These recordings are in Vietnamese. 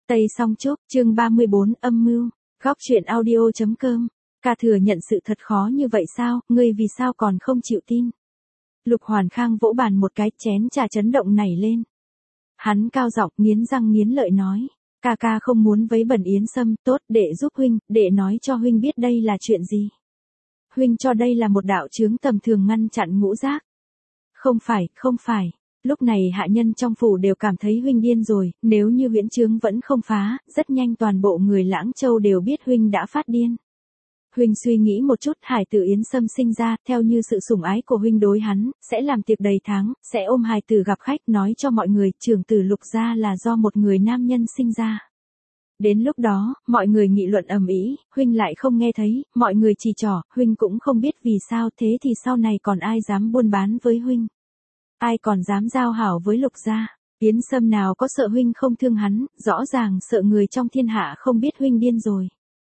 Tây Song Trúc, chương 34, âm mưu. Góc truyện audio.com. Ca thừa nhận sự thật khó như vậy sao, ngươi vì sao còn không chịu tin? Lục Hoàn Khang vỗ bàn một cái, chén trà chấn động nảy lên. Hắn cao giọng nghiến răng nghiến lợi nói, ca không muốn vấy bẩn Yến Sâm, tốt, đệ giúp huynh, đệ nói cho huynh biết đây là chuyện gì. Huynh cho đây là một đạo chướng tầm thường ngăn chặn ngũ giác. Không phải. Lúc này hạ nhân trong phủ đều cảm thấy huynh điên rồi, nếu như huyễn chướng vẫn không phá, rất nhanh toàn bộ người Lãng Châu đều biết huynh đã phát điên. Huynh suy nghĩ một chút, hải tử Yến Sâm sinh ra, theo như sự sủng ái của huynh đối hắn, sẽ làm tiệc đầy tháng, sẽ ôm hài tử gặp khách, nói cho mọi người, trưởng tử Lục gia là do một người nam nhân sinh ra. Đến lúc đó, mọi người nghị luận ầm ĩ, huynh lại không nghe thấy, mọi người chỉ trỏ, huynh cũng không biết vì sao, thế thì sau này còn ai dám buôn bán với huynh? Ai còn dám giao hảo với Lục gia? Yến Sâm nào có sợ huynh không thương hắn, rõ ràng sợ người trong thiên hạ không biết huynh điên rồi.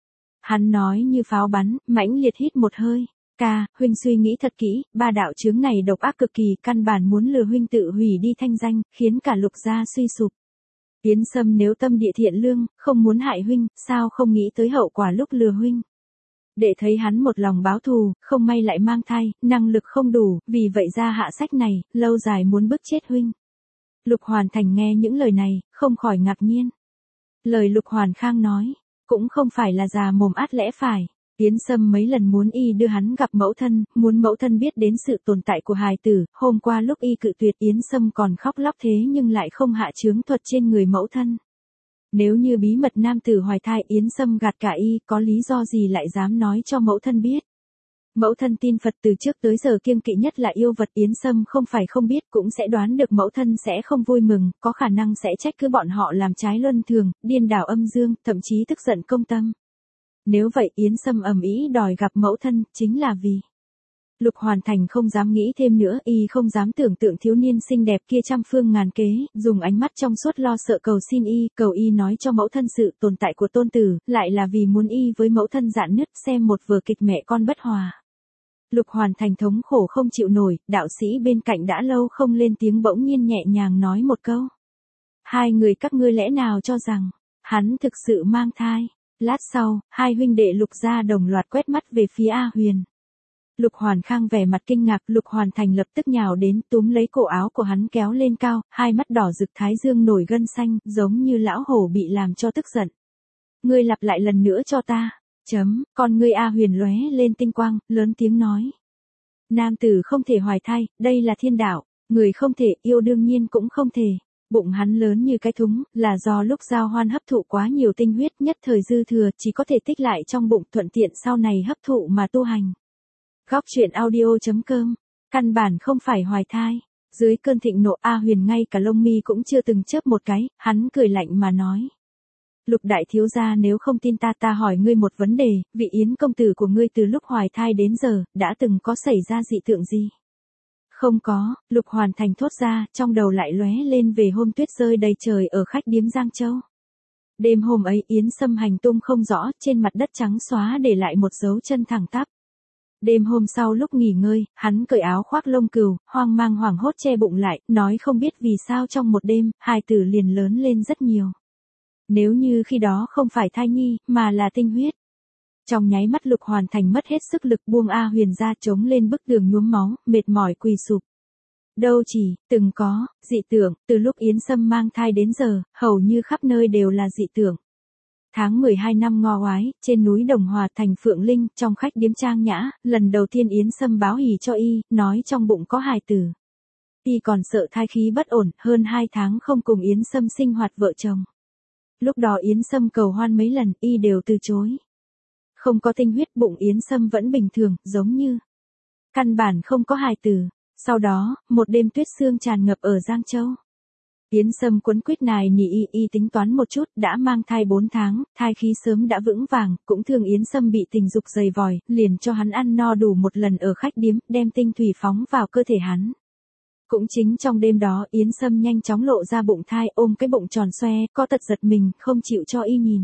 Hắn nói như pháo bắn, mãnh liệt hít một hơi. Ca, huynh suy nghĩ thật kỹ, ba đạo chướng này độc ác cực kỳ, căn bản muốn lừa huynh tự hủy đi thanh danh, khiến cả Lục gia suy sụp. Yến Sâm nếu tâm địa thiện lương, không muốn hại huynh, sao không nghĩ tới hậu quả lúc lừa huynh. Để thấy hắn một lòng báo thù, không may lại mang thai, năng lực không đủ, vì vậy ra hạ sách này, lâu dài muốn bức chết huynh. Lục Hoàn Thành nghe những lời này, không khỏi ngạc nhiên. Lời Lục Hoàn Khang nói, cũng không phải là già mồm át lẽ phải. Yến Sâm mấy lần muốn y đưa hắn gặp mẫu thân, muốn mẫu thân biết đến sự tồn tại của hài tử, hôm qua lúc y cự tuyệt Yến Sâm còn khóc lóc thế nhưng lại không hạ chướng thuật trên người mẫu thân. Nếu như bí mật nam tử hoài thai Yến Sâm gạt cả y, có lý do gì lại dám nói cho mẫu thân biết. Mẫu thân tin Phật từ trước tới giờ kiêng kỵ nhất là yêu vật, Yến Sâm không phải không biết cũng sẽ đoán được mẫu thân sẽ không vui mừng, có khả năng sẽ trách cứ bọn họ làm trái luân thường, điên đảo âm dương, thậm chí tức giận công tâm. Nếu vậy Yến Sâm ầm ĩ đòi gặp mẫu thân, chính là vì... Lục Hoàn Thành không dám nghĩ thêm nữa, y không dám tưởng tượng thiếu niên xinh đẹp kia trăm phương ngàn kế, dùng ánh mắt trong suốt lo sợ cầu xin y, cầu y nói cho mẫu thân sự tồn tại của tôn tử, lại là vì muốn y với mẫu thân rạn nứt xem một vở kịch mẹ con bất hòa. Lục Hoàn Thành thống khổ không chịu nổi, đạo sĩ bên cạnh đã lâu không lên tiếng bỗng nhiên nhẹ nhàng nói một câu. Hai người các ngươi lẽ nào cho rằng, hắn thực sự mang thai? Lát sau, hai huynh đệ Lục gia đồng loạt quét mắt về phía A Huyền. Lục Hoàn Khang vẻ mặt kinh ngạc, Lục Hoàn Thành lập tức nhào đến túm lấy cổ áo của hắn kéo lên cao, hai mắt đỏ rực thái dương nổi gân xanh, giống như lão hổ bị làm cho tức giận. Ngươi lặp lại lần nữa cho ta. Con ngươi A Huyền lóe lên tinh quang, lớn tiếng nói. Nam tử không thể hoài thai, đây là thiên đạo, người không thể, yêu đương nhiên cũng không thể. Bụng hắn lớn như cái thúng, là do lúc giao hoan hấp thụ quá nhiều tinh huyết nhất thời dư thừa, chỉ có thể tích lại trong bụng thuận tiện sau này hấp thụ mà tu hành. Góc truyện audio.com, căn bản không phải hoài thai. Dưới cơn thịnh nộ A Huyền ngay cả lông mi cũng chưa từng chớp một cái, hắn cười lạnh mà nói. Lục đại thiếu gia nếu không tin ta hỏi ngươi một vấn đề, vị Yến công tử của ngươi từ lúc hoài thai đến giờ, đã từng có xảy ra dị tượng gì? Không có, Lục Hoàn Thành thốt ra, trong đầu lại lóe lên về hôm tuyết rơi đầy trời ở khách điếm Giang Châu. Đêm hôm ấy Yến Sâm hành tung không rõ, trên mặt đất trắng xóa để lại một dấu chân thẳng tắp. Đêm hôm sau lúc nghỉ ngơi, hắn cởi áo khoác lông cừu, hoang mang hoảng hốt che bụng lại, nói không biết vì sao trong một đêm, hài tử liền lớn lên rất nhiều. Nếu như khi đó không phải thai nhi, mà là tinh huyết. Trong nháy mắt Lục Hoàn Thành mất hết sức lực buông A Huyền ra chống lên bức tường nhuốm máu, mệt mỏi quỳ sụp. Đâu chỉ, từng có, dị tượng, từ lúc Yến Sâm mang thai đến giờ, hầu như khắp nơi đều là dị tượng. Tháng 12 năm Ngo Oái, trên núi Đồng Hòa thành Phượng Linh, trong khách điếm trang nhã, lần đầu tiên Yến Sâm báo hỉ cho y, nói trong bụng có hài tử. Y còn sợ thai khí bất ổn, hơn 2 tháng không cùng Yến Sâm sinh hoạt vợ chồng. Lúc đó Yến Sâm cầu hoan mấy lần, y đều từ chối. Không có tinh huyết, bụng Yến Sâm vẫn bình thường, giống như căn bản không có hài tử. Sau đó, một đêm tuyết sương tràn ngập ở Giang Châu. Yến Sâm quấn quýt nài nỉ y tính toán một chút, đã mang thai 4 tháng, thai khí sớm đã vững vàng, cũng thương Yến Sâm bị tình dục dày vòi, liền cho hắn ăn no đủ một lần ở khách điếm, đem tinh thủy phóng vào cơ thể hắn. Cũng chính trong đêm đó Yến Sâm nhanh chóng lộ ra bụng thai, ôm cái bụng tròn xoe, có tật giật mình, không chịu cho y nhìn.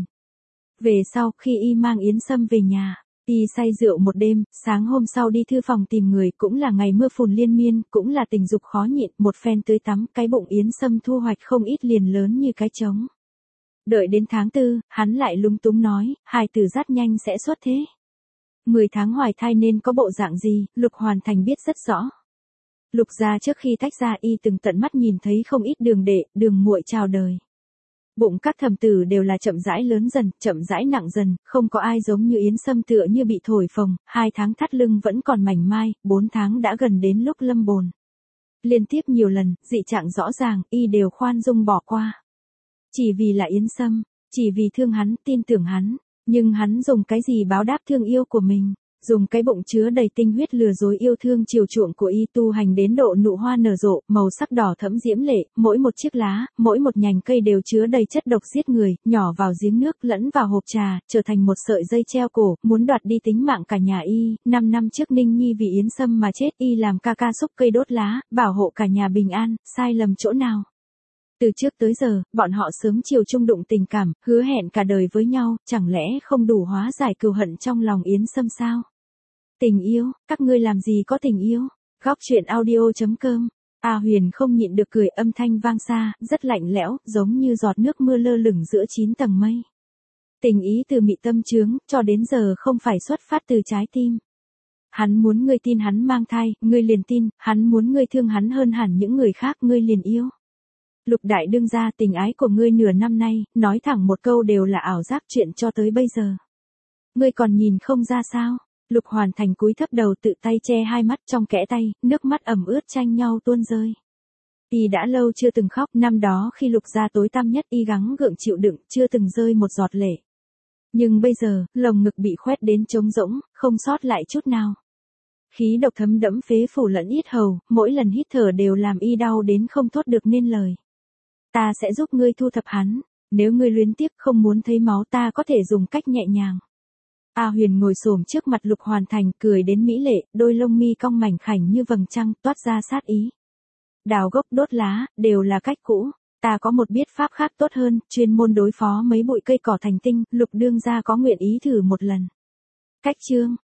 Về sau, khi y mang Yến Sâm về nhà, y say rượu một đêm, sáng hôm sau đi thư phòng tìm người, cũng là ngày mưa phùn liên miên, cũng là tình dục khó nhịn, một phen tưới tắm, cái bụng Yến Sâm thu hoạch không ít liền lớn như cái trống. Đợi đến tháng 4, hắn lại lúng túng nói, hài tử rất nhanh sẽ xuất thế. 10 tháng hoài thai nên có bộ dạng gì, Lục Hoàn Thành biết rất rõ. Lục gia trước khi tách ra y từng tận mắt nhìn thấy không ít đường đệ, đường muội chào đời. Bụng các thầm tử đều là chậm rãi lớn dần, chậm rãi nặng dần, không có ai giống như Yến Sâm tựa như bị thổi phồng, 2 tháng thắt lưng vẫn còn mảnh mai, 4 tháng đã gần đến lúc lâm bồn. Liên tiếp nhiều lần, dị trạng rõ ràng, y đều khoan dung bỏ qua. Chỉ vì là Yến Sâm, chỉ vì thương hắn, tin tưởng hắn, nhưng hắn dùng cái gì báo đáp thương yêu của mình? Dùng cái bụng chứa đầy tinh huyết lừa dối yêu thương chiều chuộng của y tu hành đến độ nụ hoa nở rộ, màu sắc đỏ thẫm diễm lệ, mỗi một chiếc lá, mỗi một nhành cây đều chứa đầy chất độc giết người, nhỏ vào giếng nước, lẫn vào hộp trà, trở thành một sợi dây treo cổ, muốn đoạt đi tính mạng cả nhà y. 5 năm trước Ninh Nhi vì Yến Sâm mà chết, y làm ca ca xúc cây đốt lá, bảo hộ cả nhà bình an, sai lầm chỗ nào? Từ trước tới giờ, bọn họ sớm chiều chung đụng tình cảm, hứa hẹn cả đời với nhau, chẳng lẽ không đủ hóa giải cừu hận trong lòng Yến Sâm sao? Tình yêu, các ngươi làm gì có tình yêu? Góc chuyện audio.com. A Huyền không nhịn được cười, âm thanh vang xa, rất lạnh lẽo, giống như giọt nước mưa lơ lửng giữa 9 tầng mây. Tình ý từ mị tâm chướng, cho đến giờ không phải xuất phát từ trái tim. Hắn muốn ngươi tin hắn mang thai, ngươi liền tin, hắn muốn ngươi thương hắn hơn hẳn những người khác, ngươi liền yêu. Lục đại đương gia, tình ái của ngươi nửa năm nay, nói thẳng một câu đều là ảo giác, chuyện cho tới bây giờ. Ngươi còn nhìn không ra sao? Lục Hoàn Thành cúi thấp đầu, tự tay che hai mắt, trong kẽ tay, nước mắt ẩm ướt tranh nhau tuôn rơi. Y đã lâu chưa từng khóc, năm đó khi Lục gia tối tăm nhất y gắng gượng chịu đựng, chưa từng rơi một giọt lệ. Nhưng bây giờ, lồng ngực bị khoét đến trống rỗng, không sót lại chút nào. Khí độc thấm đẫm phế phủ lẫn yết hầu, mỗi lần hít thở đều làm y đau đến không thốt được nên lời. Ta sẽ giúp ngươi thu thập hắn, nếu ngươi luyến tiếc không muốn thấy máu ta có thể dùng cách nhẹ nhàng. A Huyền ngồi xổm trước mặt Lục Hoàn Thành, cười đến mỹ lệ, đôi lông mi cong mảnh khảnh như vầng trăng, toát ra sát ý. Đào gốc đốt lá, đều là cách cũ, ta có một biết pháp khác tốt hơn, chuyên môn đối phó mấy bụi cây cỏ thành tinh, Lục đương gia có nguyện ý thử một lần. Cách chương,